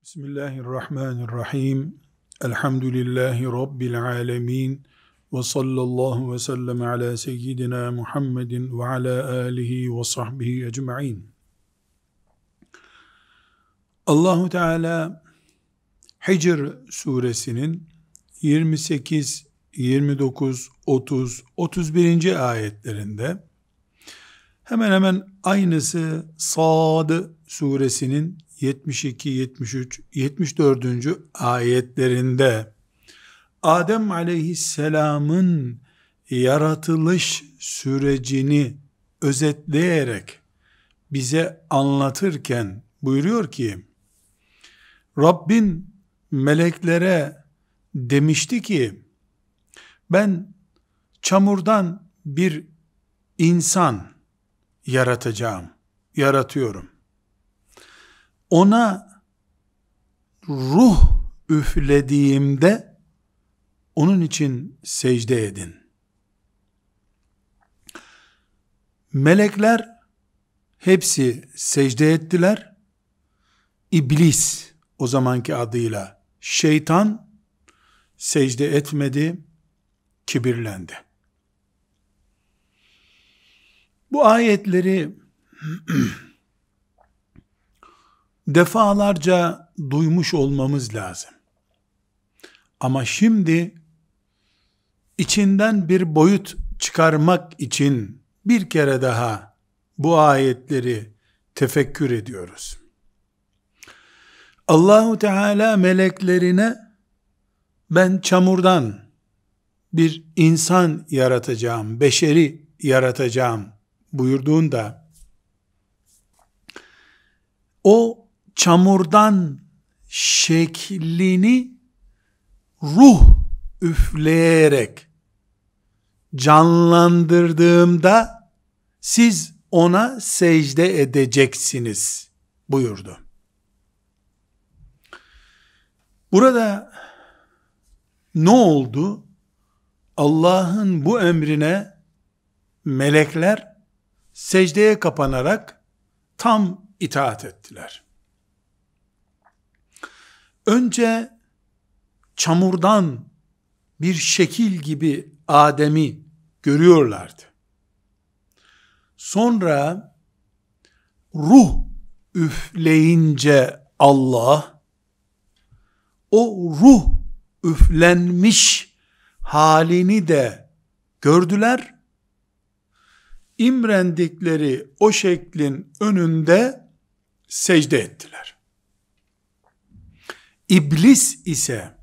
Bismillahirrahmanirrahim. Elhamdülillahi Rabbil alemin. Ve sallallahu ve sellem ala seyyidina Muhammedin ve ala alihi ve sahbihi ecma'in. Allahu Teala Hicr suresinin 28, 29, 30, 31. ayetlerinde hemen hemen aynısı Sad suresinin 72, 73, 74. ayetlerinde Adem aleyhisselamın yaratılış sürecini özetleyerek bize anlatırken buyuruyor ki, Rabbin meleklere demişti ki, ben çamurdan bir insan yaratıyorum. Ona ruh üflediğimde onun için secde edin. Melekler hepsi secde ettiler. İblis, o zamanki adıyla şeytan, secde etmedi, kibirlendi. Bu ayetleri defalarca duymuş olmamız lazım. Ama şimdi içinden bir boyut çıkarmak için bir kere daha bu ayetleri tefekkür ediyoruz. Allahu Teala meleklerine ben çamurdan bir insan yaratacağım, beşeri yaratacağım buyurduğunda o çamurdan şeklini ruh üfleyerek canlandırdığımda siz ona secde edeceksiniz buyurdu. Burada ne oldu? Allah'ın bu emrine melekler secdeye kapanarak tam itaat ettiler. Önce çamurdan bir şekil gibi Adem'i görüyorlardı. Sonra ruh üfleyince Allah, o ruh üflenmiş halini de gördüler. İmrendikleri o şeklin önünde secde ettiler. İblis ise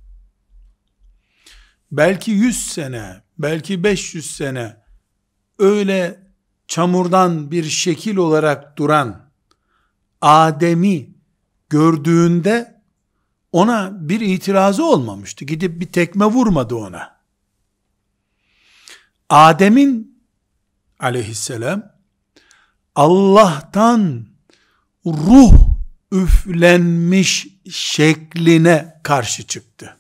belki 100 sene, belki 500 sene öyle çamurdan bir şekil olarak duran Adem'i gördüğünde ona bir itirazı olmamıştı. Gidip bir tekme vurmadı ona. Adem'in aleyhisselam Allah'tan ruh üflenmiş şekline karşı çıktı.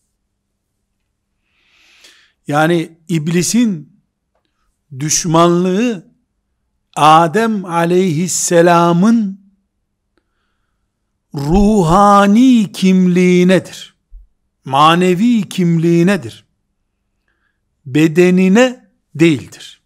Yani iblisin düşmanlığı Adem aleyhisselamın ruhani kimliğinedir. Manevi kimliğinedir. Bedenine değildir.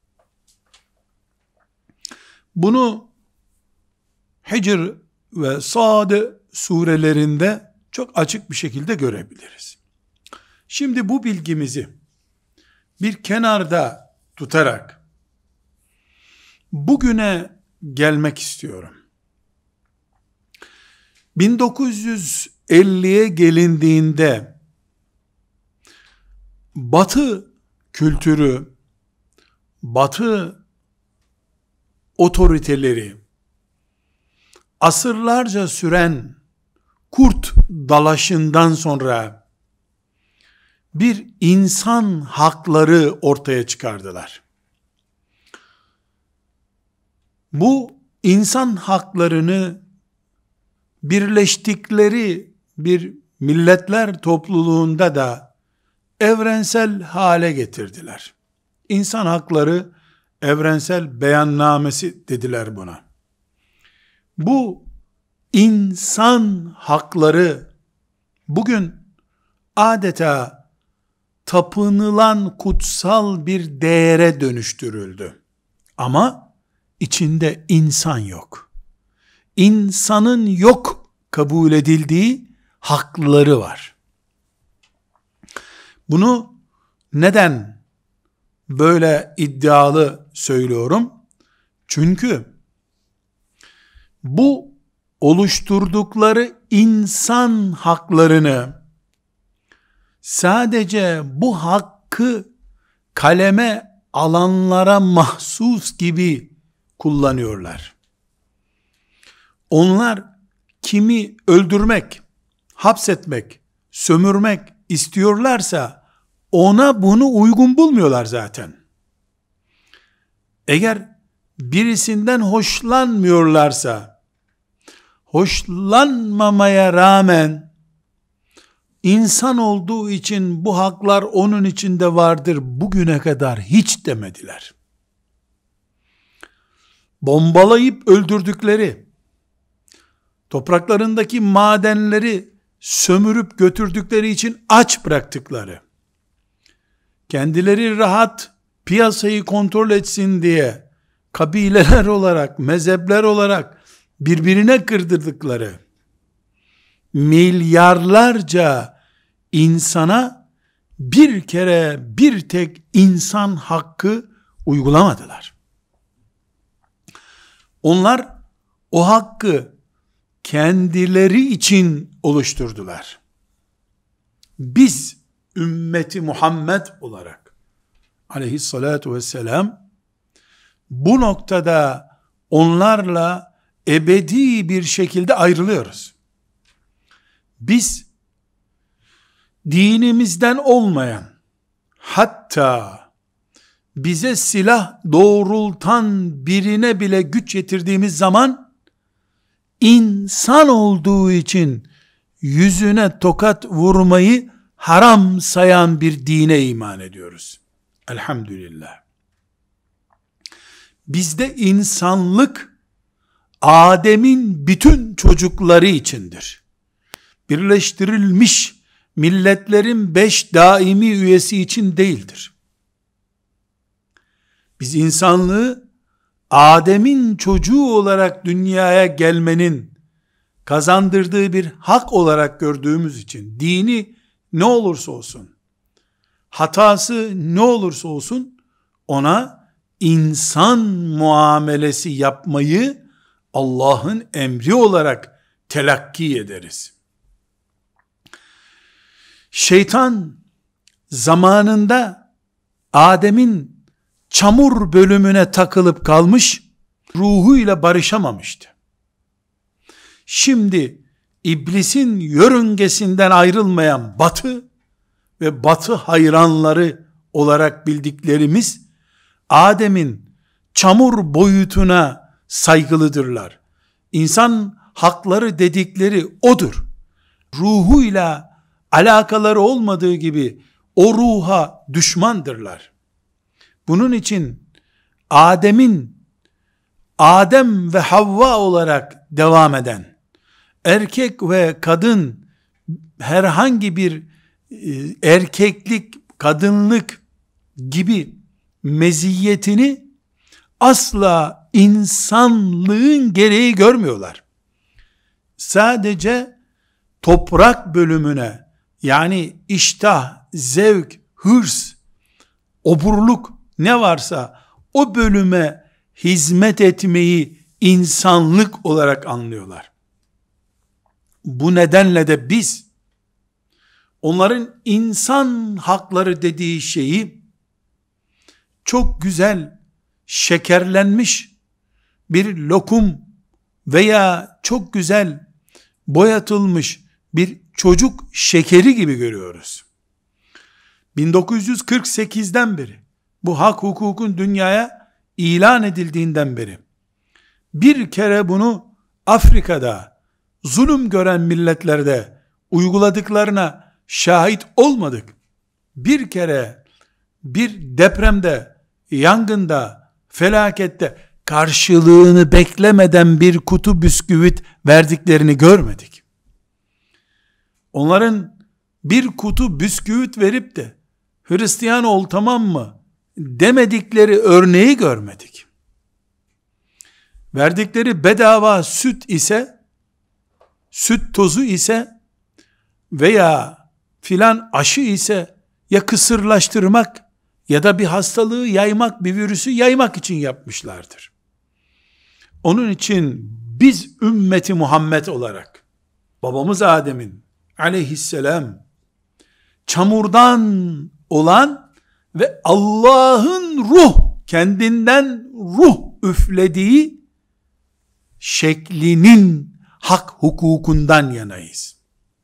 Bunu Hicr ve Sad surelerinde çok açık bir şekilde görebiliriz. Şimdi bu bilgimizi bir kenarda tutarak bugüne gelmek istiyorum. 1950'ye gelindiğinde Batı kültürü, Batı otoriteleri, asırlarca süren kurt dalaşından sonra bir insan hakları ortaya çıkardılar. Bu insan haklarını birleştikleri bir milletler topluluğunda da evrensel hale getirdiler. İnsan hakları evrensel beyannamesi dediler buna. Bu insan hakları bugün adeta tapınılan kutsal bir değere dönüştürüldü. Ama içinde insan yok. İnsanın yok kabul edildiği hakları var. Bunu neden böyle iddialı söylüyorum? Çünkü bu oluşturdukları insan haklarını sadece bu hakkı kaleme alanlara mahsus gibi kullanıyorlar. Onlar kimi öldürmek, hapsetmek, sömürmek istiyorlarsa ona bunu uygun bulmuyorlar zaten. Eğer birisinden hoşlanmıyorlarsa, hoşlanmamaya rağmen insan olduğu için bu haklar onun içinde vardır bugüne kadar hiç demediler. Bombalayıp öldürdükleri, topraklarındaki madenleri sömürüp götürdükleri için aç bıraktıkları, kendileri rahat piyasayı kontrol etsin diye kabileler olarak, mezhepler olarak birbirine kırdırdıkları milyarlarca insana bir kere bir tek insan hakkı uygulamadılar. Onlar o hakkı kendileri için oluşturdular. Biz ümmeti Muhammed olarak aleyhissalatu vesselam bu noktada onlarla ebedi bir şekilde ayrılıyoruz. Biz dinimizden olmayan, hatta bize silah doğrultan birine bile güç yetirdiğimiz zaman insan olduğu için yüzüne tokat vurmayı haram sayan bir dine iman ediyoruz. Elhamdülillah. Bizde insanlık Adem'in bütün çocukları içindir. Birleştirilmiş milletlerin 5 daimi üyesi için değildir. Biz insanlığı Adem'in çocuğu olarak dünyaya gelmenin kazandırdığı bir hak olarak gördüğümüz için, dini ne olursa olsun, hatası ne olursa olsun, ona insan muamelesi yapmayı Allah'ın emri olarak telakki ederiz. Şeytan zamanında Adem'in çamur bölümüne takılıp kalmış, ruhuyla barışamamıştı. Şimdi iblisin yörüngesinden ayrılmayan batı ve batı hayranları olarak bildiklerimiz Adem'in çamur boyutuna saygılıdırlar. İnsan hakları dedikleri odur. Ruhuyla alakaları olmadığı gibi o ruha düşmandırlar. Bunun için Adem ve Havva olarak devam eden, erkek ve kadın herhangi bir erkeklik, kadınlık gibi meziyetini asla insanlığın gereği görmüyorlar. Sadece toprak bölümüne, yani iştah, zevk, hırs, oburluk ne varsa o bölüme hizmet etmeyi insanlık olarak anlıyorlar. Bu nedenle de biz onların insan hakları dediği şeyi çok güzel şekerlenmiş bir lokum veya çok güzel boyatılmış bir çocuk şekeri gibi görüyoruz. 1948'den beri, bu hak hukukun dünyaya ilan edildiğinden beri, bir kere bunu Afrika'da, zulüm gören milletlerde uyguladıklarına şahit olmadık. Bir kere bir depremde, yangında, felakette karşılığını beklemeden bir kutu bisküvit verdiklerini görmedik. Onların bir kutu bisküvit verip de Hristiyan ol tamam mı demedikleri örneği görmedik. Verdikleri bedava süt ise, süt tozu ise veya filan aşı ise ya kısırlaştırmak ya da bir hastalığı yaymak, bir virüsü yaymak için yapmışlardır. Onun için biz ümmeti Muhammed olarak babamız Adem'in aleyhisselam çamurdan olan ve Allah'ın kendinden ruh üflediği şeklinin hak hukukundan yanayız.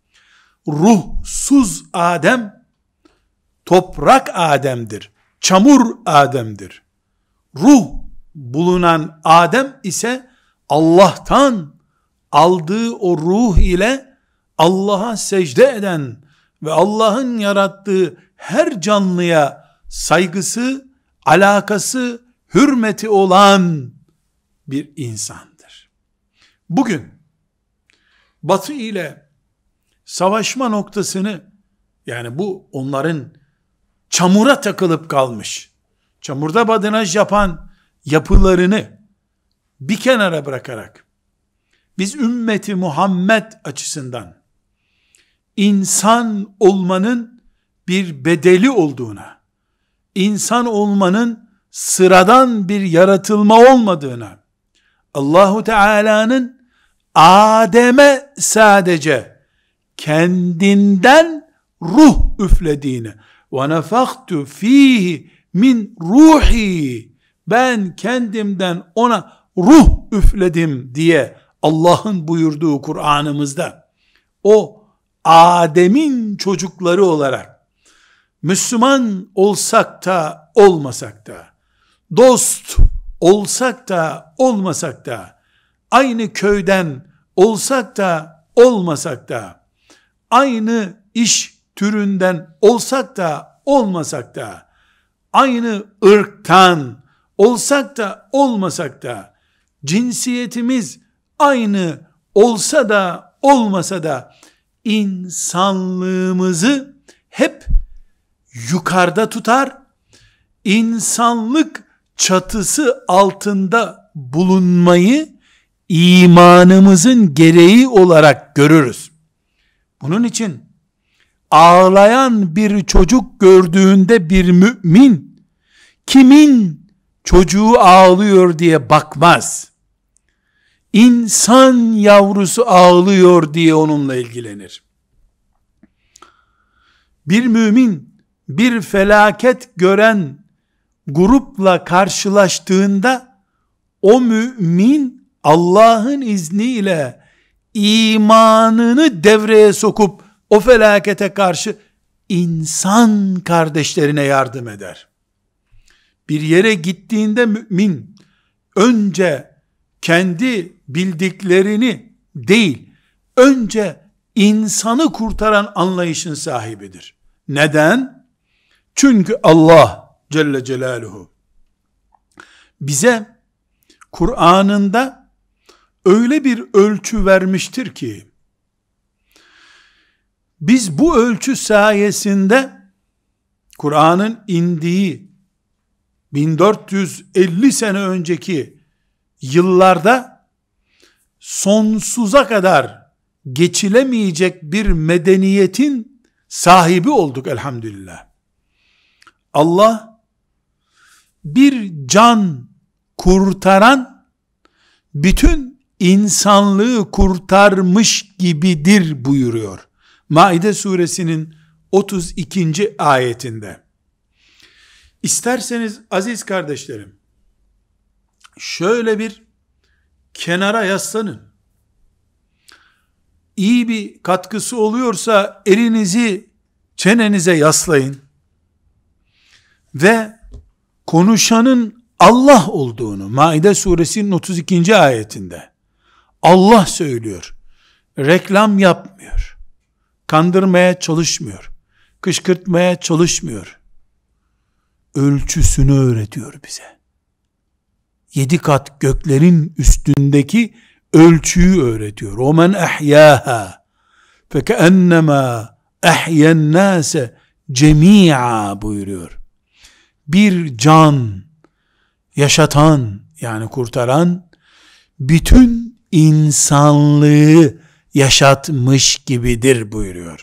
Ruhsuz Adem toprak Adem'dir. Çamur Adem'dir. Ruh bulunan Adem ise Allah'tan aldığı o ruh ile Allah'a secde eden ve Allah'ın yarattığı her canlıya saygısı, alakası, hürmeti olan bir insandır. Bugün Batı ile savaşma noktasını, yani bu onların çamura takılıp kalmış, çamurda badinaj yapan yapılarını bir kenara bırakarak biz ümmeti Muhammed açısından insan olmanın bir bedeli olduğuna, insan olmanın sıradan bir yaratılma olmadığına, Allahu Teala'nın Adem'e sadece kendinden ruh üflediğini, ve nefaktu fihi min ruhi, ben kendimden ona ruh üfledim diye Allah'ın buyurduğu Kur'an'ımızda, o Adem'in çocukları olarak Müslüman olsak da olmasak da, dost olsak da olmasak da, aynı köyden olsak da olmasak da, aynı iş türünden olsak da olmasak da, aynı ırktan olsak da olmasak da, cinsiyetimiz aynı olsa da olmasa da, insanlığımızı hep yukarıda tutar, insanlık çatısı altında bulunmayı imanımızın gereği olarak görürüz. Bunun için ağlayan bir çocuk gördüğünde bir mümin kimin çocuğu ağlıyor diye bakmaz. İnsan yavrusu ağlıyor diye onunla ilgilenir. Bir mümin bir felaket gören grupla karşılaştığında o mümin Allah'ın izniyle imanını devreye sokup o felakete karşı insan kardeşlerine yardım eder. Bir yere gittiğinde mümin önce kendi bildiklerini değil, önce insanı kurtaran anlayışın sahibidir. Neden? Çünkü Allah Celle Celaluhu bize Kur'an'ında öyle bir ölçü vermiştir ki, biz bu ölçü sayesinde Kur'an'ın indiği 1450 sene önceki yıllarda sonsuza kadar geçilemeyecek bir medeniyetin sahibi olduk elhamdülillah. Allah bir can kurtaran bütün insanlığı kurtarmış gibidir buyuruyor. Maide suresinin 32. ayetinde. İsterseniz aziz kardeşlerim, şöyle bir kenara yaslanın. İyi bir katkısı oluyorsa elinizi çenenize yaslayın ve konuşanın Allah olduğunu, Maide suresinin 32. ayetinde Allah söylüyor. Reklam yapmıyor. Kandırmaya çalışmıyor. Kışkırtmaya çalışmıyor. Ölçüsünü öğretiyor bize. 7 kat göklerin üstündeki ölçüyü öğretiyor. وَمَنْ اَحْيَاهَا فَكَأَنَّمَا اَحْيَا النَّاسَ جَمِيعًا buyuruyor. Bir can yaşatan, yani kurtaran, bütün insanlığı yaşatmış gibidir buyuruyor.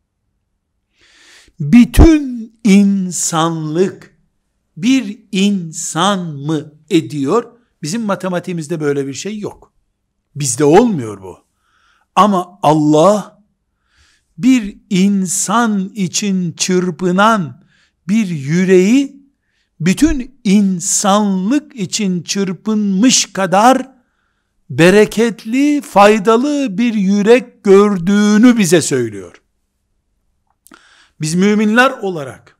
Bütün insanlık bir insan mı ediyor? Bizim matematiğimizde böyle bir şey yok. Bizde olmuyor bu. Ama Allah bir insan için çırpınan bir yüreği bütün insanlık için çırpınmış kadar bereketli, faydalı bir yürek gördüğünü bize söylüyor. Biz müminler olarak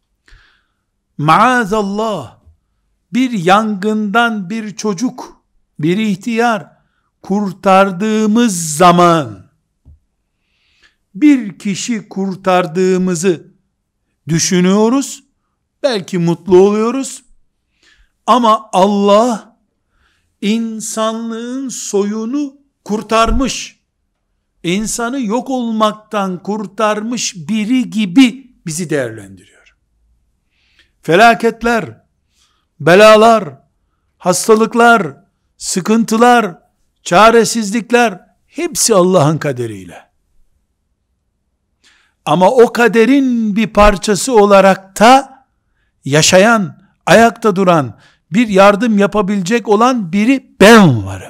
maazallah bir yangından bir çocuk, bir ihtiyar kurtardığımız zaman, bir kişi kurtardığımızı düşünüyoruz, belki mutlu oluyoruz, ama Allah insanlığın soyunu kurtarmış, insanı yok olmaktan kurtarmış biri gibi bizi değerlendiriyor. Felaketler, belalar, hastalıklar, sıkıntılar, çaresizlikler hepsi Allah'ın kaderiyle. Ama o kaderin bir parçası olarak da yaşayan, ayakta duran, bir yardım yapabilecek olan biri ben varım.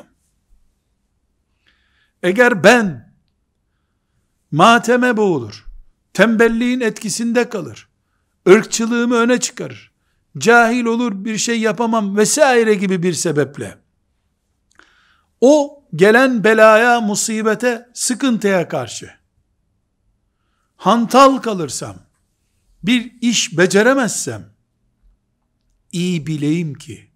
Eğer ben mateme boğulur, tembelliğin etkisinde kalır, ırkçılığımı öne çıkarır, cahil olur, bir şey yapamam vesaire gibi bir sebeple o gelen belaya, musibete, sıkıntıya karşı hantal kalırsam, bir iş beceremezsem, iyi bileyim ki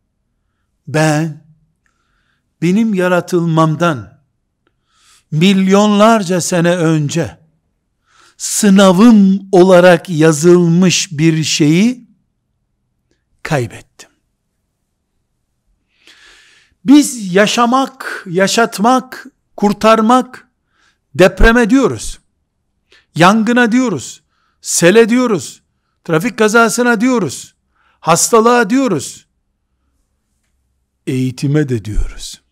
benim yaratılmamdan milyonlarca sene önce sınavım olarak yazılmış bir şeyi kaybettim. Biz yaşamak, yaşatmak, kurtarmak, depreme diyoruz, yangına diyoruz, sele diyoruz, trafik kazasına diyoruz, hastalığa diyoruz, eğitime de diyoruz.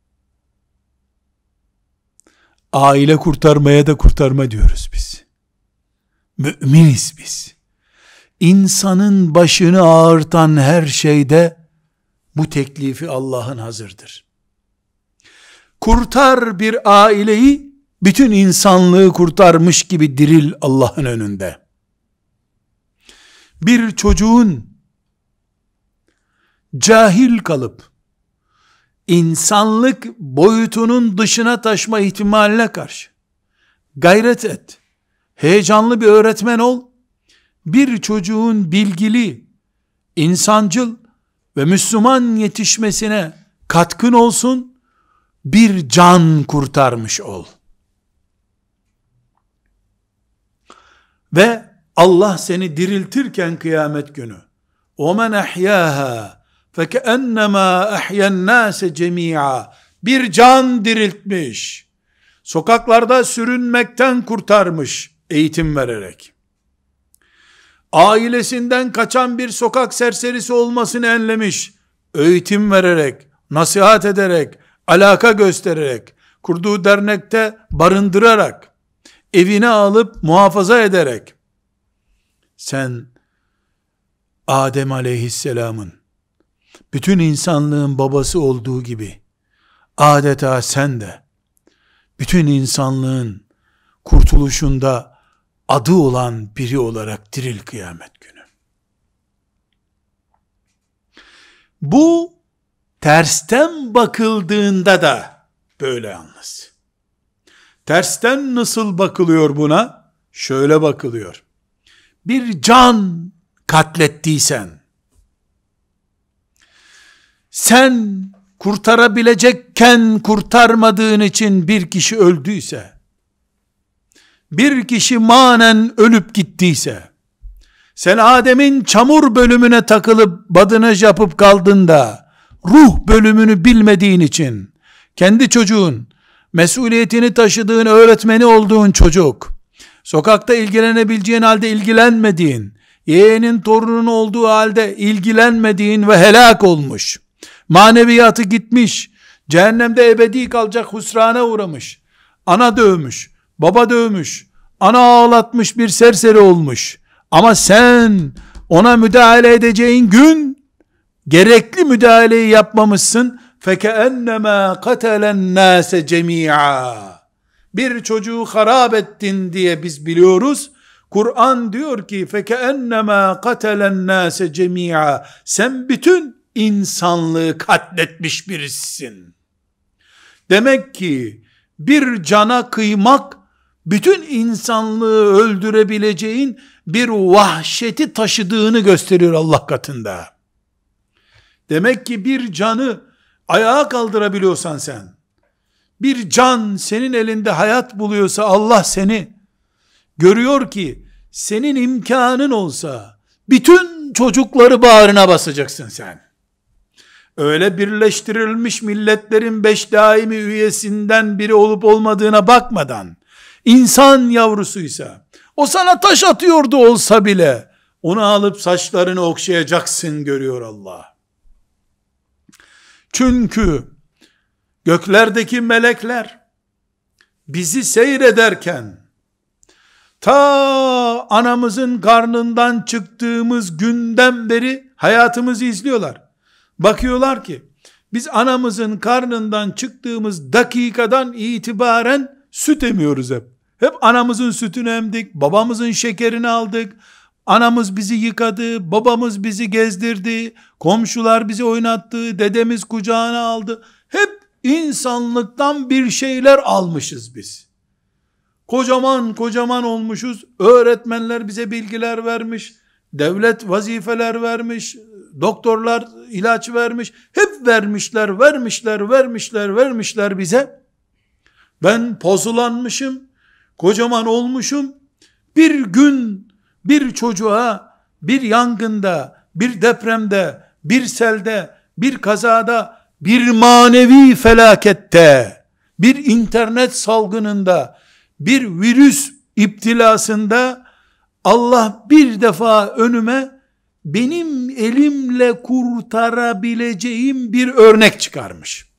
Aile kurtarmaya da kurtarma diyoruz biz. Müminiz biz. İnsanın başını ağırtan her şeyde bu teklifi Allah'ın hazırdır. Kurtar bir aileyi, bütün insanlığı kurtarmış gibi diril Allah'ın önünde. Bir çocuğun cahil kalıp insanlık boyutunun dışına taşma ihtimaline karşı gayret et. Heyecanlı bir öğretmen ol. Bir çocuğun bilgili, insancıl ve Müslüman yetişmesine katkın olsun. Bir can kurtarmış ol. Ve Allah seni diriltirken kıyamet günü وَمَنْ اَحْيَاهَا فَكَأَنَّمَا اَحْيَا النَّاسَ جَمِيعًا bir can diriltmiş. Sokaklarda sürünmekten kurtarmış eğitim vererek. Ailesinden kaçan bir sokak serserisi olmasını enlemiş. Öğütim vererek, nasihat ederek, alaka göstererek, kurduğu dernekte barındırarak, evine alıp muhafaza ederek, sen Adem aleyhisselamın bütün insanlığın babası olduğu gibi adeta sen de bütün insanlığın kurtuluşunda adı olan biri olarak diril kıyamet günü. Bu tersten bakıldığında da böyle yalnız. Tersten nasıl bakılıyor buna? Şöyle bakılıyor. Bir can katlettiysen, sen kurtarabilecekken kurtarmadığın için bir kişi öldüyse, bir kişi manen ölüp gittiyse, sen Adem'in çamur bölümüne takılıp badınaj yapıp kaldın da, ruh bölümünü bilmediğin için, kendi çocuğun, mesuliyetini taşıdığın, öğretmeni olduğun çocuk, sokakta ilgilenebileceğin halde ilgilenmediğin, yeğenin torunun olduğu halde ilgilenmediğin ve helak olmuş, maneviyatı gitmiş, cehennemde ebedi kalacak husrana uğramış, ana dövmüş, baba dövmüş, ana ağlatmış bir serseri olmuş, ama sen ona müdahale edeceğin gün, gerekli müdahaleyi yapmamışsın, فَكَأَنَّمَا قَتَلَ النَّاسَ جَمِيعًا. Bir çocuğu harap ettin diye biz biliyoruz. Kur'an diyor ki فَكَأَنَّمَا قَتَلَ النَّاسَ جَمِيعًا. Sen bütün insanlığı katletmiş birisin. Demek ki bir cana kıymak, bütün insanlığı öldürebileceğin bir vahşeti taşıdığını gösteriyor Allah katında. Demek ki bir canı ayağa kaldırabiliyorsan sen, bir can senin elinde hayat buluyorsa Allah seni görüyor ki, senin imkanın olsa bütün çocukları bağrına basacaksın sen. Öyle Birleştirilmiş Milletler'in 5 daimi üyesinden biri olup olmadığına bakmadan, insan yavrusuysa, o sana taş atıyordu olsa bile, onu alıp saçlarını okşayacaksın görüyor Allah. Çünkü göklerdeki melekler bizi seyrederken, ta anamızın karnından çıktığımız günden beri hayatımızı izliyorlar. Bakıyorlar ki biz anamızın karnından çıktığımız dakikadan itibaren süt emiyoruz hep. Hep anamızın sütünü emdik, babamızın şekerini aldık. Anamız bizi yıkadı, babamız bizi gezdirdi, komşular bizi oynattı, dedemiz kucağına aldı. Hep insanlıktan bir şeyler almışız biz. Kocaman kocaman olmuşuz. Öğretmenler bize bilgiler vermiş, devlet vazifeler vermiş, doktorlar ilaç vermiş. Hep vermişler bize. Ben pozulanmışım, kocaman olmuşum. Bir gün bir çocuğa, bir yangında, bir depremde, bir selde, bir kazada, bir manevi felakette, bir internet salgınında, bir virüs iptilasında Allah bir defa önüme benim elimle kurtarabileceğim bir örnek çıkarmış.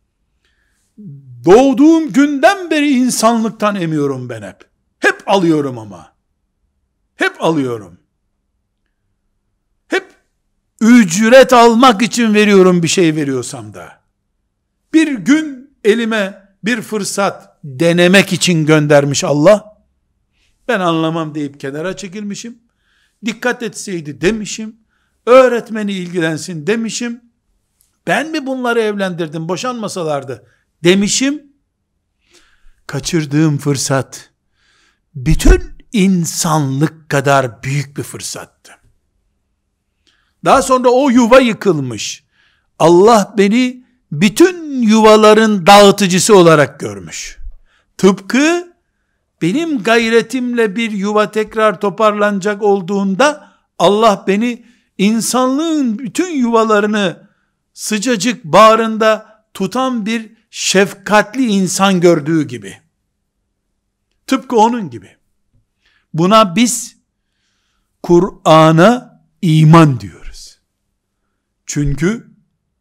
Doğduğum günden beri insanlıktan emiyorum ben hep. Hep alıyorum ama. Hep alıyorum. Hep ücret almak için veriyorum bir şey veriyorsam da. Bir gün elime bir fırsat denemek için göndermiş Allah. Ben anlamam deyip kenara çekilmişim. Dikkat etseydi demişim. Öğretmeni ilgilensin demişim. Ben mi bunları evlendirdim boşanmasalardı demişim. Kaçırdığım fırsat bütün insanlık kadar büyük bir fırsattı. Daha sonra o yuva yıkılmış. Allah beni bütün yuvaların dağıtıcısı olarak görmüş. Tıpkı benim gayretimle bir yuva tekrar toparlanacak olduğunda Allah beni insanlığın bütün yuvalarını sıcacık bağrında tutan bir şefkatli insan gördüğü gibi. Tıpkı onun gibi. Buna biz Kur'an'a iman diyoruz. Çünkü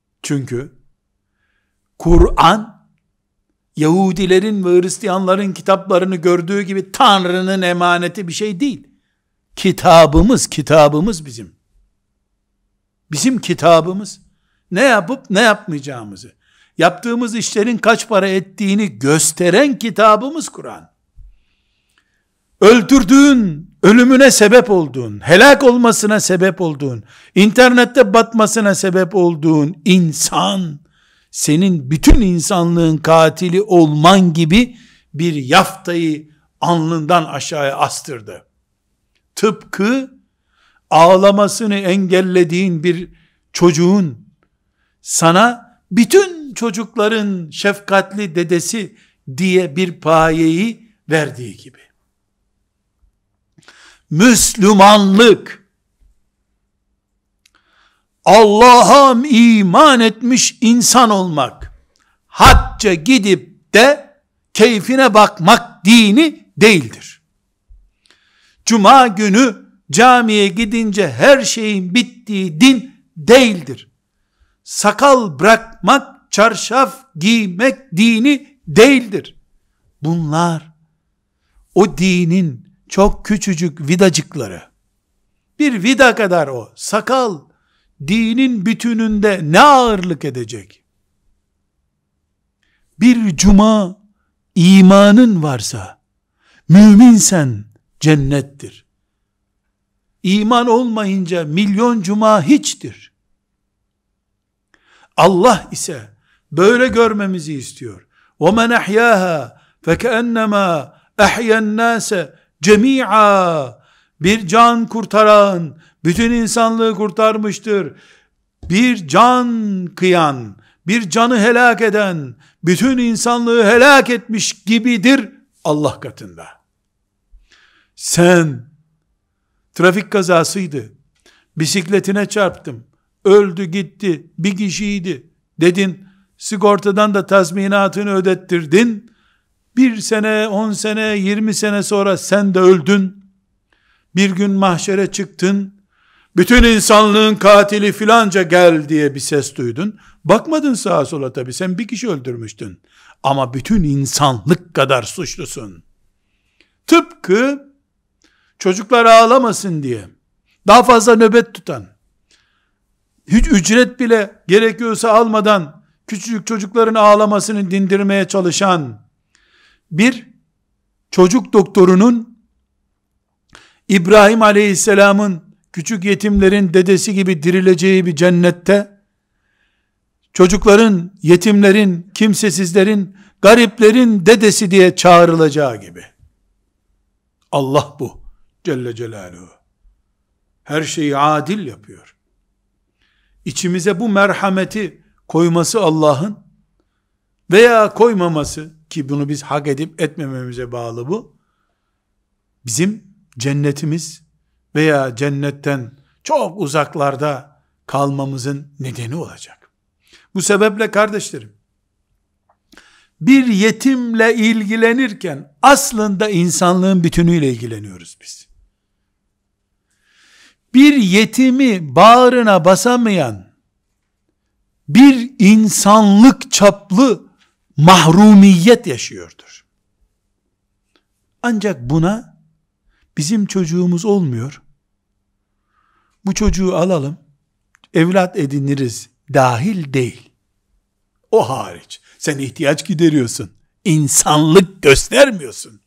Kur'an Yahudilerin ve Hristiyanların kitaplarını gördüğü gibi Tanrı'nın emaneti bir şey değil. Kitabımız bizim. Bizim kitabımız. Ne yapıp ne yapmayacağımızı, yaptığımız işlerin kaç para ettiğini gösteren kitabımız Kur'an. Öldürdüğün, ölümüne sebep olduğun, helak olmasına sebep olduğun, internette batmasına sebep olduğun insan, senin bütün insanlığın katili olman gibi bir yaftayı alnından aşağıya astırdı. Tıpkı ağlamasını engellediğin bir çocuğun sana bütün çocukların şefkatli dedesi diye bir payeyi verdiği gibi. Müslümanlık Allah'a iman etmiş insan olmak, hacca gidip de keyfine bakmak dini değildir. Cuma günü camiye gidince her şeyin bittiği din değildir. Sakal bırakmak, çarşaf giymek dini değildir. Bunlar o dinin çok küçücük vidacıkları. Bir vida kadar o. Sakal dinin bütününde ne ağırlık edecek? Bir cuma imanın varsa, müminsen cennettir. İman olmayınca milyon cuma hiçtir. Allah ise böyle görmemizi istiyor. وَمَنْ اَحْيَاهَا فَكَأَنَّمَا اَحْيَا النَّاسَ جَمِيعًا. Bir can kurtaran, bütün insanlığı kurtarmıştır. Bir can kıyan, bir canı helak eden, bütün insanlığı helak etmiş gibidir Allah katında. Sen, trafik kazasıydı, bisikletine çarptım, öldü gitti, bir kişiydi dedin, sigortadan da tazminatını ödettirdin, 1 sene, 10 sene, 20 sene sonra sen de öldün, bir gün mahşere çıktın, bütün insanlığın katili filanca gel diye bir ses duydun, bakmadın sağa sola tabii, sen bir kişi öldürmüştün, ama bütün insanlık kadar suçlusun. Tıpkı çocuklar ağlamasın diye daha fazla nöbet tutan, hiç ücret bile gerekiyorsa almadan küçücük çocukların ağlamasını dindirmeye çalışan bir çocuk doktorunun İbrahim Aleyhisselam'ın küçük yetimlerin dedesi gibi dirileceği bir cennette, çocukların, yetimlerin, kimsesizlerin, gariplerin dedesi diye çağrılacağı gibi. Allah bu Celle Celaluhu. Her şeyi adil yapıyor. İçimize bu merhameti koyması Allah'ın veya koymaması, ki bunu biz hak edip etmememize bağlı bu, bizim cennetimiz veya cennetten çok uzaklarda kalmamızın nedeni olacak. Bu sebeple kardeşlerim, bir yetimle ilgilenirken aslında insanlığın bütünüyle ilgileniyoruz biz. Bir yetimi bağrına basamayan bir insanlık çaplı mahrumiyet yaşıyordur. Ancak buna bizim çocuğumuz olmuyor, bu çocuğu alalım, evlat ediniriz dahil değil. O hariç. Sen ihtiyaç gideriyorsun. İnsanlık göstermiyorsun.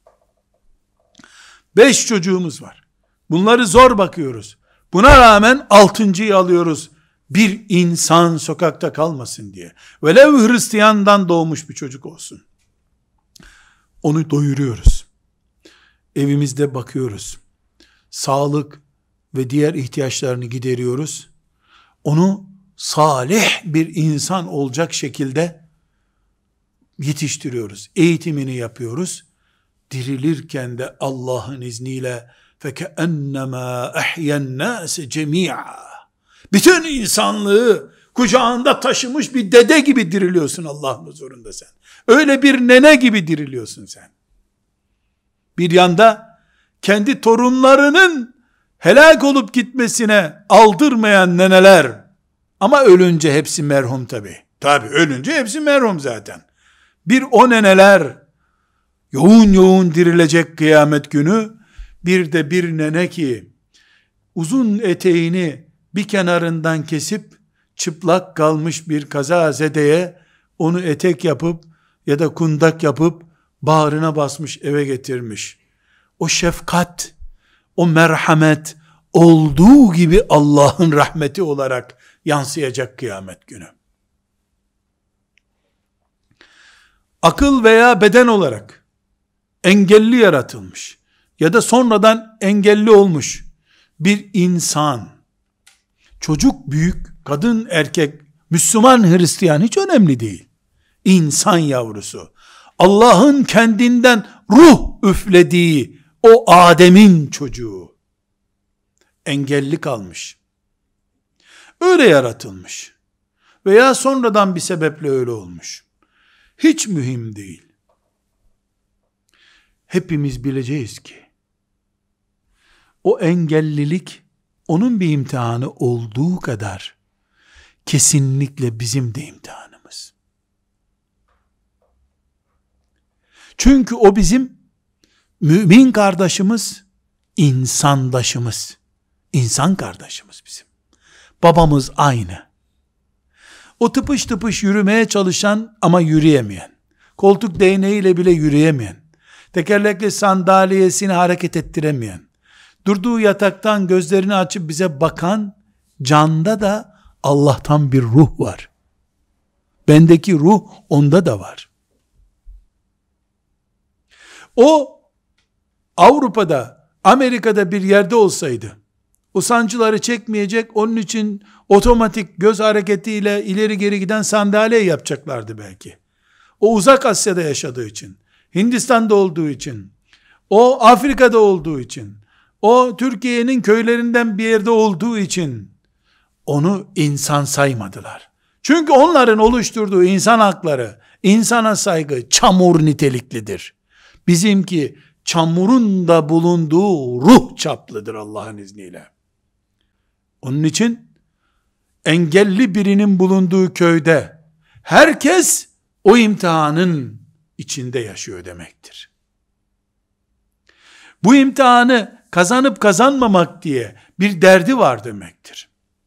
5 çocuğumuz var. Bunları zor bakıyoruz. Buna rağmen 6.'yı alıyoruz. Bir insan sokakta kalmasın diye. Velev Hristiyandan doğmuş bir çocuk olsun. Onu doyuruyoruz. Evimizde bakıyoruz. Sağlık ve diğer ihtiyaçlarını gideriyoruz. Onu salih bir insan olacak şekilde yetiştiriyoruz. Eğitimini yapıyoruz. Dirilirken de Allah'ın izniyle فَكَأَنَّمَا اَحْيَا النَّاسِ جَمِيعًا. Bütün insanlığı kucağında taşımış bir dede gibi diriliyorsun Allah'ın huzurunda sen. Öyle bir nene gibi diriliyorsun sen. Bir yanda kendi torunlarının helak olup gitmesine aldırmayan neneler, ama ölünce hepsi merhum tabi. Tabi ölünce hepsi merhum zaten. Bir o neneler yoğun yoğun dirilecek kıyamet günü, bir de bir nene ki uzun eteğini bir kenarından kesip çıplak kalmış bir kazazedeye onu etek yapıp ya da kundak yapıp bağrına basmış, eve getirmiş. O şefkat, o merhamet olduğu gibi Allah'ın rahmeti olarak yansıyacak kıyamet günü. Akıl veya beden olarak engelli yaratılmış ya da sonradan engelli olmuş bir insan, çocuk büyük, kadın erkek, Müslüman Hristiyan hiç önemli değil. İnsan yavrusu, Allah'ın kendinden ruh üflediği o Adem'in çocuğu engelli kalmış. öyle yaratılmış. Veya sonradan bir sebeple öyle olmuş. Hiç mühim değil. Hepimiz bileceğiz ki, o engellilik, onun bir imtihanı olduğu kadar, kesinlikle bizim de imtihanımız. Çünkü o bizim mümin kardeşimiz, insandaşımız, insan kardeşimiz bizim. Babamız aynı. O tıpış tıpış yürümeye çalışan ama yürüyemeyen, koltuk değneğiyle bile yürüyemeyen, tekerlekli sandalyesini hareket ettiremeyen, durduğu yataktan gözlerini açıp bize bakan canda da Allah'tan bir ruh var. Bendeki ruh onda da var. O Avrupa'da, Amerika'da bir yerde olsaydı, o sancıları çekmeyecek, onun için otomatik göz hareketiyle ileri geri giden sandalye yapacaklardı belki. O uzak Asya'da yaşadığı için, Hindistan'da olduğu için, o Afrika'da olduğu için, o Türkiye'nin köylerinden bir yerde olduğu için, onu insan saymadılar. Çünkü onların oluşturduğu insan hakları, insana saygı çamur niteliklidir. Bizimki çamurun da bulunduğu ruh çaplıdır Allah'ın izniyle. Onun için engelli birinin bulunduğu köyde herkes o imtihanın içinde yaşıyor demektir. Bu imtihanı kazanıp kazanmamak diye bir derdi var demektir.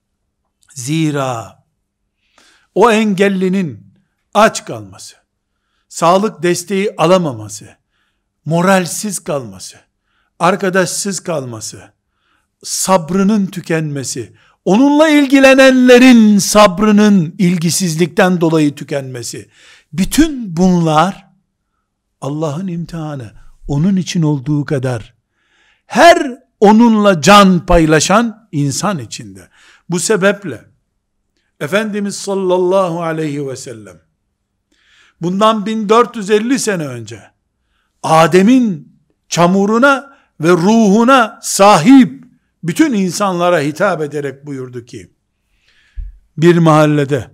Zira o engellinin aç kalması, sağlık desteği alamaması, moralsiz kalması, arkadaşsız kalması, sabrının tükenmesi, onunla ilgilenenlerin sabrının ilgisizlikten dolayı tükenmesi, bütün bunlar Allah'ın imtihanı. Onun için olduğu kadar her onunla can paylaşan insan içinde. Bu sebeple Efendimiz sallallahu aleyhi ve sellem bundan 1450 sene önce Adem'in çamuruna ve ruhuna sahip bütün insanlara hitap ederek buyurdu ki, bir mahallede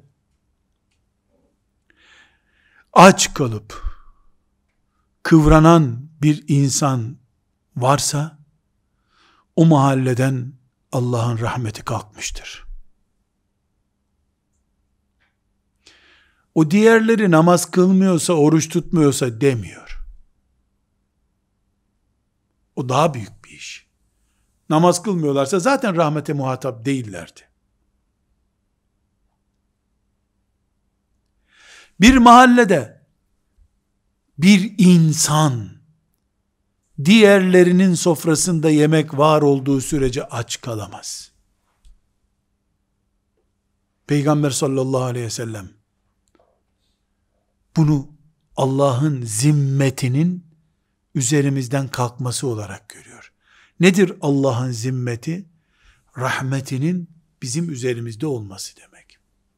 aç kalıp kıvranan bir insan varsa, o mahalleden Allah'ın rahmeti kalkmıştır. O diğerleri namaz kılmıyorsa, oruç tutmuyorsa demiyor. O daha büyük bir iş. Namaz kılmıyorlarsa zaten rahmete muhatap değillerdi. Bir mahallede bir insan diğerlerinin sofrasında yemek var olduğu sürece aç kalamaz. Peygamber sallallahu aleyhi ve sellem bunu Allah'ın zimmetinin üzerimizden kalkması olarak görüyor. Nedir Allah'ın zimmeti? Rahmetinin bizim üzerimizde olması demek.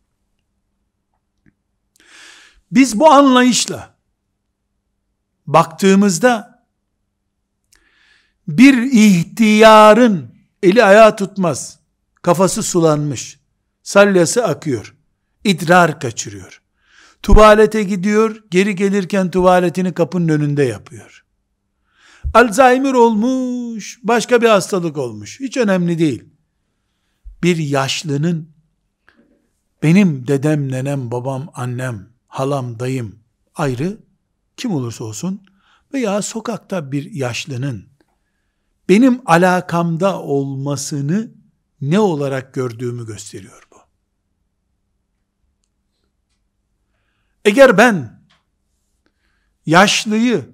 Biz bu anlayışla baktığımızda bir ihtiyarın eli ayağı tutmaz, kafası sulanmış, salyası akıyor, idrar kaçırıyor, tuvalete gidiyor, geri gelirken tuvaletini kapının önünde yapıyor. Alzheimer olmuş, başka bir hastalık olmuş, hiç önemli değil. Bir yaşlının, benim dedem, nenem, babam, annem, halam, dayım ayrı, kim olursa olsun, veya sokakta bir yaşlının benim alakamda olmasını ne olarak gördüğümü gösteriyor bu. Eğer ben yaşlıyı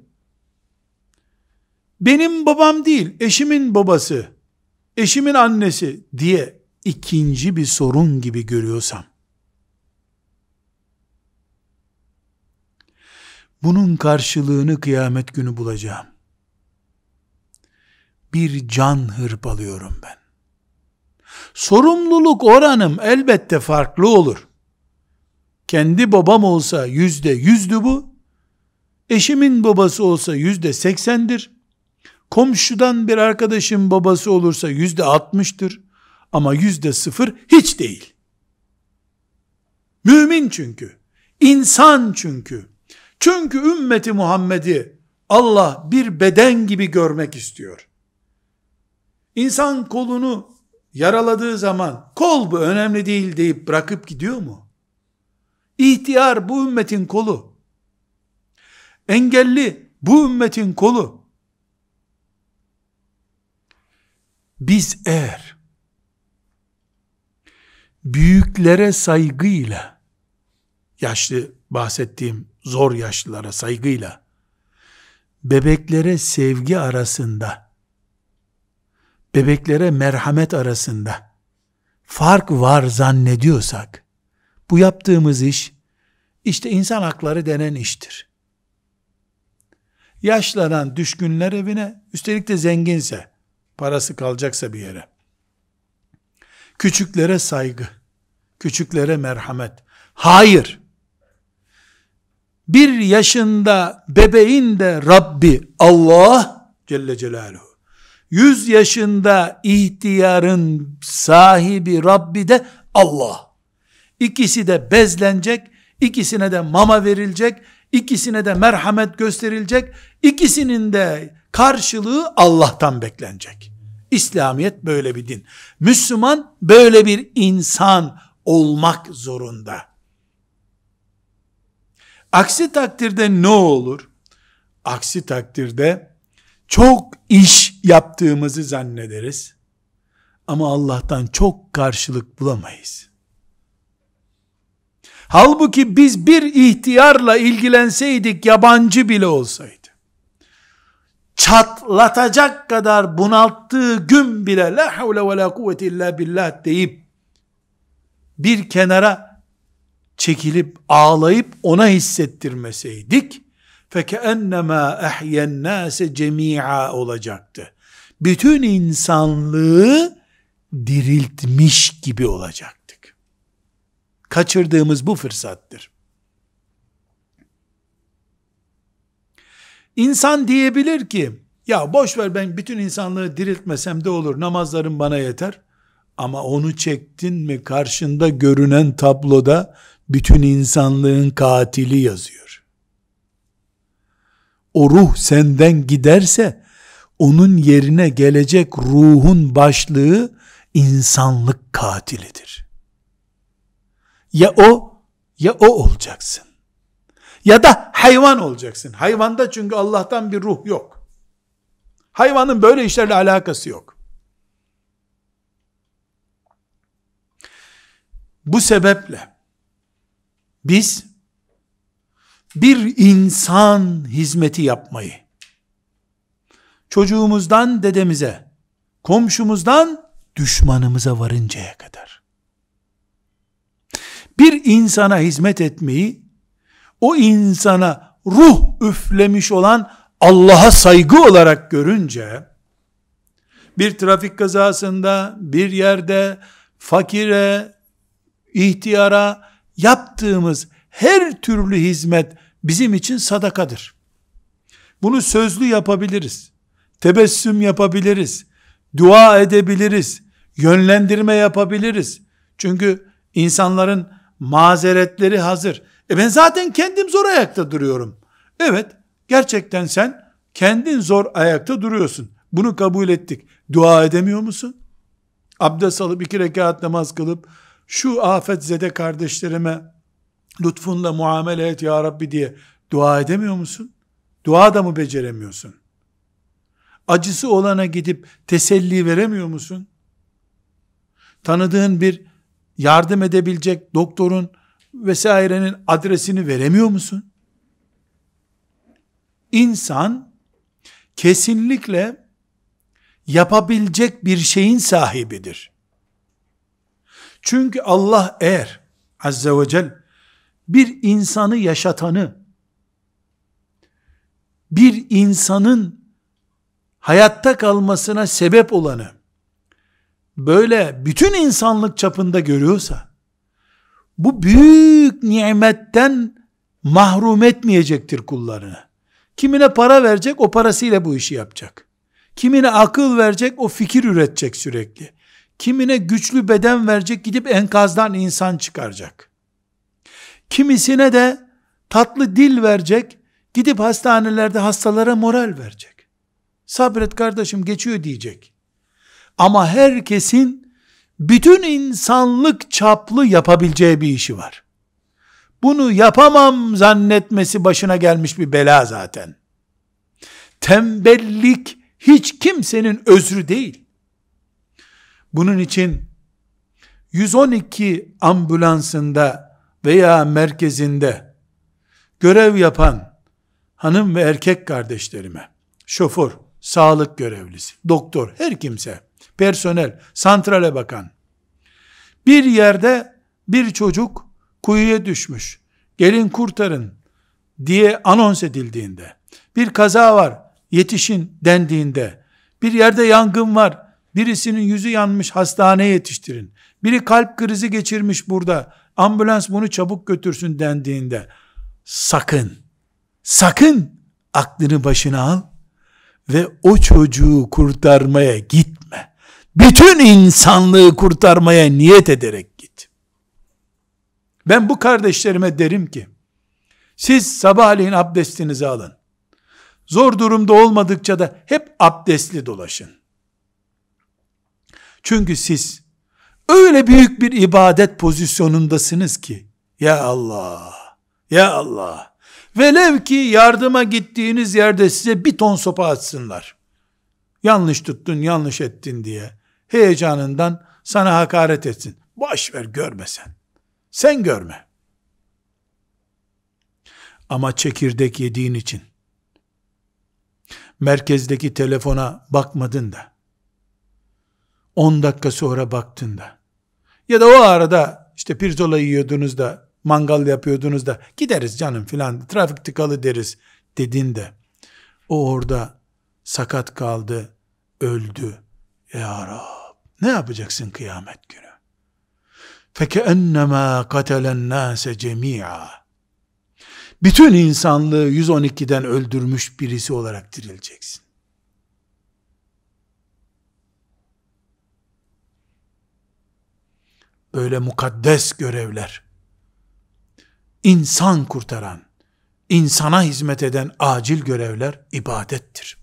benim babam değil, eşimin babası, eşimin annesi diye ikinci bir sorun gibi görüyorsam, bunun karşılığını kıyamet günü bulacağım. Bir can hırpalıyorum ben. Sorumluluk oranım elbette farklı olur. Kendi babam olsa %100'dü bu. Eşimin babası olsa %80'dir. Komşudan bir arkadaşım babası olursa %60'tır. Ama %0 hiç değil. Mümin çünkü. İnsan çünkü. Çünkü ümmeti Muhammed'i Allah bir beden gibi görmek istiyor. İnsan kolunu yaraladığı zaman kol bu önemli değil deyip bırakıp gidiyor mu? İhtiyar bu ümmetin kolu. Engelli bu ümmetin kolu. Biz eğer büyüklere saygıyla, yaşlı bahsettiğim zor yaşlılara saygıyla, bebeklere sevgi arasında, bebeklere merhamet arasında fark var zannediyorsak, bu yaptığımız iş, işte insan hakları denen iştir. Yaşlanan düşkünler evine, üstelik de zenginse, parası kalacaksa bir yere. Küçüklere saygı, küçüklere merhamet. Hayır. 1 yaşında bebeğin de Rabbi Allah Celle Celaluhu. 100 yaşında ihtiyarın sahibi Rabbi de Allah. İkisi de bezlenecek, ikisine de mama verilecek, ikisine de merhamet gösterilecek, ikisinin de karşılığı Allah'tan beklenecek. İslamiyet böyle bir din. Müslüman böyle bir insan olmak zorunda. Aksi takdirde ne olur? Aksi takdirde çok iş yaptığımızı zannederiz. Ama Allah'tan çok karşılık bulamayız. Halbuki biz bir ihtiyarla ilgilenseydik, yabancı bile olsaydı, çatlatacak kadar bunalttığı gün bile la havle ve la kuvvete illa billah deyip bir kenara çekilip ağlayıp ona hissettirmeseydik, فَكَأَنَّمَا اَحْيَا النَّاسَ جَمِيعًا olacaktı. Bütün insanlığı diriltmiş gibi olacaktık. Kaçırdığımız bu fırsattır. İnsan diyebilir ki, ya boş ver, ben bütün insanlığı diriltmesem de olur, namazlarım bana yeter. Ama onu çektin mi karşında görünen tabloda bütün insanlığın katili yazıyor. O ruh senden giderse onun yerine gelecek ruhun başlığı insanlık katilidir. Ya o ya o olacaksın. Ya da hayvan olacaksın. Hayvanda çünkü Allah'tan bir ruh yok. Hayvanın böyle işlerle alakası yok. Bu sebeple biz bir insan hizmeti yapmayı, çocuğumuzdan dedemize, komşumuzdan düşmanımıza varıncaya kadar bir insana hizmet etmeyi, o insana ruh üflemiş olan Allah'a saygı olarak görünce, bir trafik kazasında, bir yerde fakire, ihtiyara yaptığımız her türlü hizmet bizim için sadakadır. Bunu sözlü yapabiliriz, tebessüm yapabiliriz, dua edebiliriz, yönlendirme yapabiliriz. Çünkü insanların mazeretleri hazır. Ben zaten kendim zor ayakta duruyorum. Evet, gerçekten sen kendin zor ayakta duruyorsun. Bunu kabul ettik. Dua edemiyor musun? Abdest alıp 2 rekat namaz kılıp şu afetzede kardeşlerime lütfunla muamele et ya Rabbi diye dua edemiyor musun? Dua da mı beceremiyorsun? Acısı olana gidip teselli veremiyor musun? Tanıdığın bir yardım edebilecek doktorun vesairenin adresini veremiyor musun? İnsan kesinlikle yapabilecek bir şeyin sahibidir. Çünkü Allah eğer Azze ve Celle bir insanı yaşatanı, bir insanın hayatta kalmasına sebep olanı böyle bütün insanlık çapında görüyorsa, bu büyük nimetten mahrum etmeyecektir kullarını. Kimine para verecek, o parasıyla bu işi yapacak. Kimine akıl verecek, o fikir üretecek sürekli. Kimine güçlü beden verecek, gidip enkazdan insan çıkaracak. Kimisine de tatlı dil verecek, gidip hastanelerde hastalara moral verecek. Sabret kardeşim, geçiyor diyecek. Ama herkesin bütün insanlık çaplı yapabileceği bir işi var. Bunu yapamam zannetmesi başına gelmiş bir bela zaten. Tembellik hiç kimsenin özrü değil. Bunun için 112 ambulansında veya merkezinde görev yapan hanım ve erkek kardeşlerime, şoför, sağlık görevlisi, doktor, her kimse, personel, santrale bakan, bir yerde bir çocuk kuyuya düşmüş, gelin kurtarın diye anons edildiğinde, bir kaza var, yetişin dendiğinde, bir yerde yangın var, birisinin yüzü yanmış, hastaneye yetiştirin, biri kalp krizi geçirmiş burada, ambulans bunu çabuk götürsün dendiğinde, sakın aklını başına al ve o çocuğu kurtarmaya gitme. Bütün insanlığı kurtarmaya niyet ederek git. Ben bu kardeşlerime derim ki, siz sabahleyin abdestinizi alın. Zor durumda olmadıkça da hep abdestli dolaşın. Çünkü siz öyle büyük bir ibadet pozisyonundasınız ki, ya Allah, ya Allah, velev ki yardıma gittiğiniz yerde size bir ton sopa atsınlar. Yanlış tuttun, yanlış ettin diye, heyecanından sana hakaret etsin. Boş ver, görme sen. Sen görme. Ama çekirdek yediğin için, merkezdeki telefona bakmadın da, 10 dakika sonra baktın da, ya da o arada işte pirzola yiyordunuz da, mangal yapıyordunuz da, gideriz canım filan, trafik tıkalı deriz dedin de, o orada sakat kaldı, öldü. Ya Rab, ne yapacaksın kıyamet günü? فَكَأَنَّمَا قَتَلَ النَّاسَ جَمِيعًا. Bütün insanlığı 112'den öldürmüş birisi olarak dirileceksin. Böyle mukaddes görevler, insan kurtaran, insana hizmet eden acil görevler ibadettir.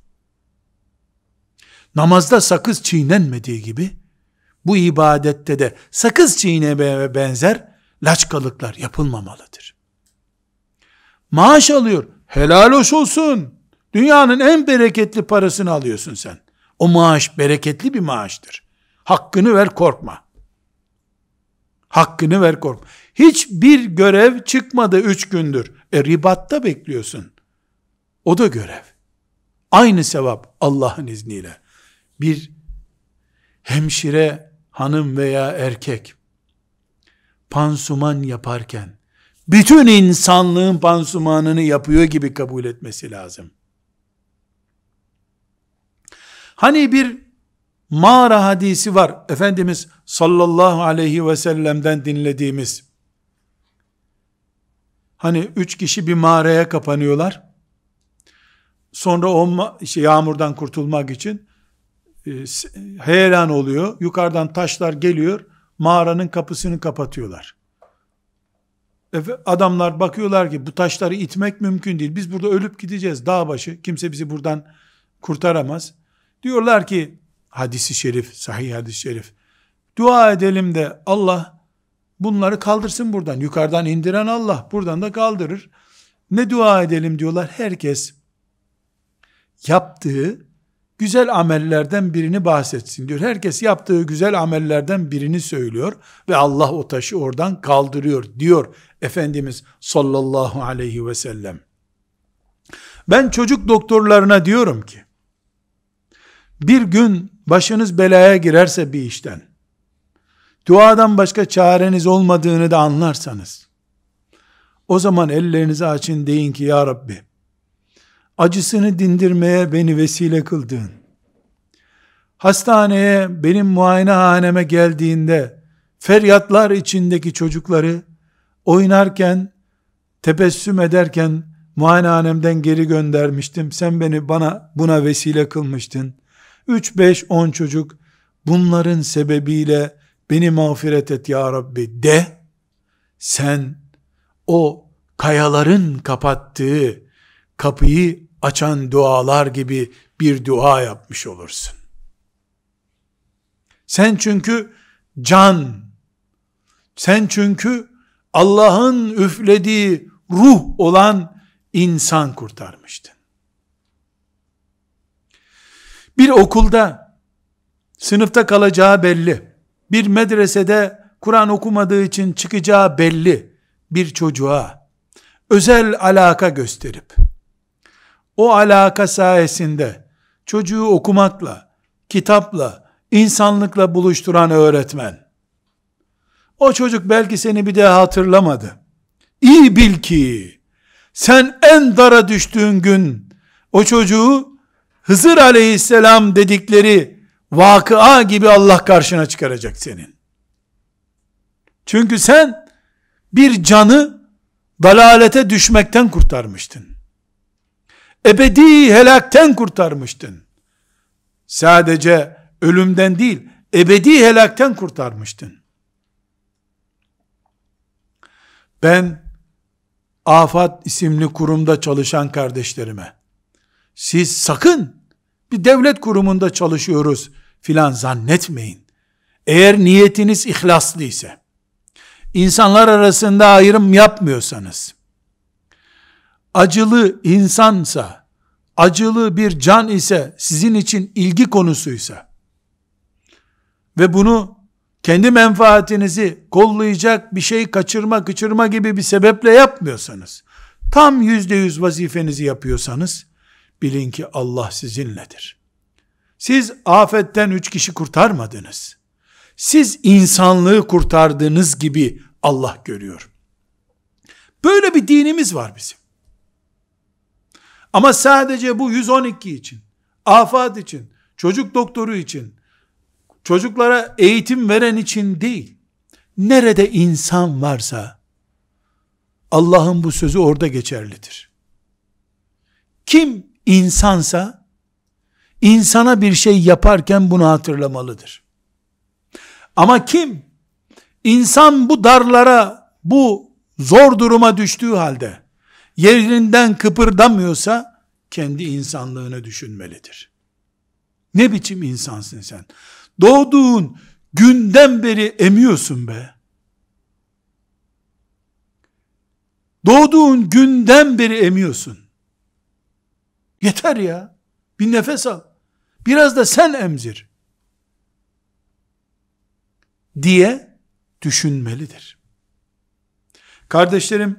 Namazda sakız çiğnenmediği gibi, bu ibadette de sakız çiğnemeye benzer laçkalıklar yapılmamalıdır. Maaş alıyor, helal hoş olsun. Dünyanın en bereketli parasını alıyorsun sen. O maaş bereketli bir maaştır. Hakkını ver, korkma. Hakkını ver, korkma. Hiçbir görev çıkmadı 3 gündür. Ribatta bekliyorsun. O da görev. Aynı sevap Allah'ın izniyle. Bir hemşire hanım veya erkek pansuman yaparken bütün insanlığın pansumanını yapıyor gibi kabul etmesi lazım. Hani bir mağara hadisi var. Efendimiz sallallahu aleyhi ve sellem'den dinlediğimiz. Hani 3 kişi bir mağaraya kapanıyorlar. Sonra o yağmurdan kurtulmak için heyelan oluyor. Yukarıdan taşlar geliyor. Mağaranın kapısını kapatıyorlar. Adamlar bakıyorlar ki bu taşları itmek mümkün değil. Biz burada ölüp gideceğiz. Dağ başı. Kimse bizi buradan kurtaramaz. Diyorlar ki, hadisi şerif, sahih hadis-i şerif, dua edelim de Allah bunları kaldırsın buradan. Yukarıdan indiren Allah, buradan da kaldırır. Ne dua edelim diyorlar. Herkes yaptığı güzel amellerden birini bahsetsin diyor. Herkes yaptığı güzel amellerden birini söylüyor ve Allah o taşı oradan kaldırıyor diyor Efendimiz sallallahu aleyhi ve sellem. Ben çocuk doktorlarına diyorum ki, bir gün başınız belaya girerse bir işten, duadan başka çareniz olmadığını da anlarsanız, o zaman ellerinizi açın, deyin ki ya Rabbi, acısını dindirmeye beni vesile kıldığın, hastaneye benim muayenehaneme geldiğinde feryatlar içindeki çocukları oynarken, tebessüm ederken muayenehanemden geri göndermiştim. Sen beni buna vesile kılmıştın. 3, 5, 10 çocuk, bunların sebebiyle beni mağfiret et ya Rabbi de, sen o kayaların kapattığı kapıyı açan dualar gibi bir dua yapmış olursun. Sen çünkü sen çünkü Allah'ın üflediği ruh olan insan kurtarmıştın. Bir okulda sınıfta kalacağı belli, bir medresede Kur'an okumadığı için çıkacağı belli bir çocuğa özel alaka gösterip, o alaka sayesinde çocuğu okumakla, kitapla, insanlıkla buluşturan öğretmen, o çocuk belki seni bir daha hatırlamadı. İyi bil ki, sen en dara düştüğün gün, o çocuğu Hızır aleyhisselam dedikleri vakıa gibi Allah karşına çıkaracak senin. Çünkü sen bir canı dalalete düşmekten kurtarmıştın. Ebedi helakten kurtarmıştın. Sadece ölümden değil, ebedi helakten kurtarmıştın. Ben AFAD isimli kurumda çalışan kardeşlerime, siz sakın bir devlet kurumunda çalışıyoruz filan zannetmeyin. Eğer niyetiniz ihlaslı ise, insanlar arasında ayrım yapmıyorsanız, acılı insansa, acılı bir can ise, sizin için ilgi konusuysa ve bunu kendi menfaatinizi kollayacak bir şey kaçırma gibi bir sebeple yapmıyorsanız, tam %100 vazifenizi yapıyorsanız, bilin ki Allah sizinledir. Siz afetten 3 kişi kurtarmadınız. Siz insanlığı kurtardığınız gibi Allah görüyor. Böyle bir dinimiz var bizim. Ama sadece bu 112 için, afat için, çocuk doktoru için, çocuklara eğitim veren için değil. Nerede insan varsa, Allah'ın bu sözü orada geçerlidir. Kim insansa, insana bir şey yaparken bunu hatırlamalıdır. Ama kim, insan bu darlara, bu zor duruma düştüğü halde, yerinden kıpırdamıyorsa, kendi insanlığını düşünmelidir. Ne biçim insansın sen? Doğduğun günden beri emiyorsun be. Doğduğun günden beri emiyorsun. Yeter ya. Bir nefes al. Biraz da sen emzir. Diye düşünmelidir. Kardeşlerim,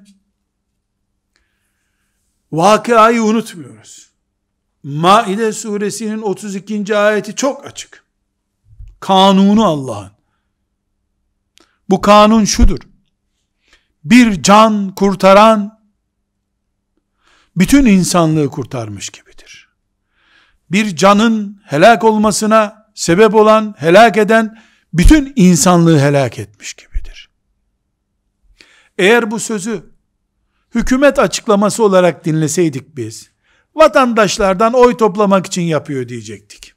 vakıayı unutmuyoruz. Maide suresinin 32. ayeti çok açık. Kanunu Allah'ın. Bu kanun şudur: bir can kurtaran, bütün insanlığı kurtarmış gibidir. Bir canın helak olmasına sebep olan, helak eden, bütün insanlığı helak etmiş gibidir. Eğer bu sözü hükümet açıklaması olarak dinleseydik biz, vatandaşlardan oy toplamak için yapıyor diyecektik.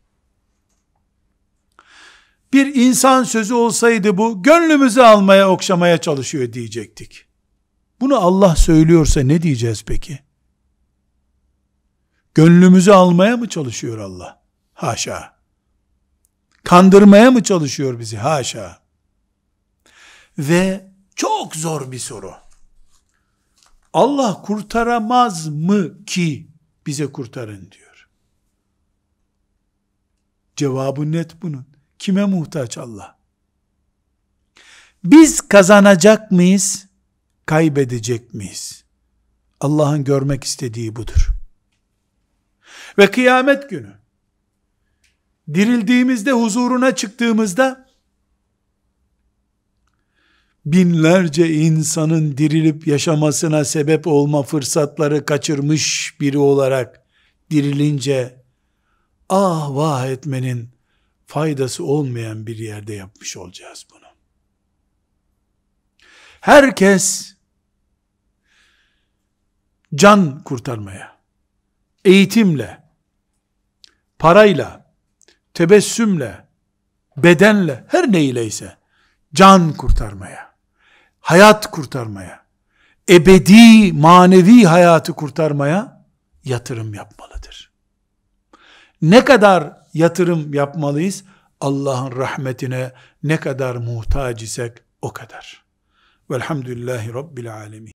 Bir insan sözü olsaydı bu, gönlümüzü almaya, okşamaya çalışıyor diyecektik. Bunu Allah söylüyorsa ne diyeceğiz peki? Gönlümüzü almaya mı çalışıyor Allah? Haşa. Kandırmaya mı çalışıyor bizi? Haşa. Ve çok zor bir soru. Allah kurtaramaz mı ki bize kurtarın diyor. Cevabı net bunun. Kime muhtaç Allah? Biz kazanacak mıyız? Kaybedecek miyiz? Allah'ın görmek istediği budur. Ve kıyamet günü dirildiğimizde, huzuruna çıktığımızda binlerce insanın dirilip yaşamasına sebep olma fırsatları kaçırmış biri olarak dirilince ah vah etmenin faydası olmayan bir yerde yapmış olacağız bunu. Herkes can kurtarmaya, eğitimle, parayla, tebessümle, bedenle, her neyleyse can kurtarmaya, hayat kurtarmaya, ebedi manevi hayatı kurtarmaya yatırım yapmalıdır. Ne kadar yatırım yapmalıyız? Allah'ın rahmetine ne kadar muhtaç isek o kadar. Velhamdülillahi Rabbil alemin.